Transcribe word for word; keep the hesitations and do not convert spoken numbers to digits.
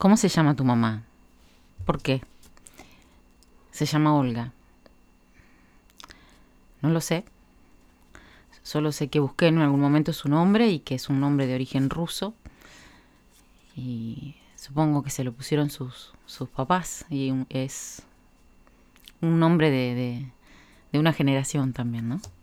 ¿Cómo se llama tu mamá? ¿Por qué? Se llama Olga. No lo sé. Solo sé que busqué en algún momento su nombre y que es un nombre de origen ruso. Y supongo que se lo pusieron sus, sus papás. Y un- es un nombre de, de, de una generación también, ¿no?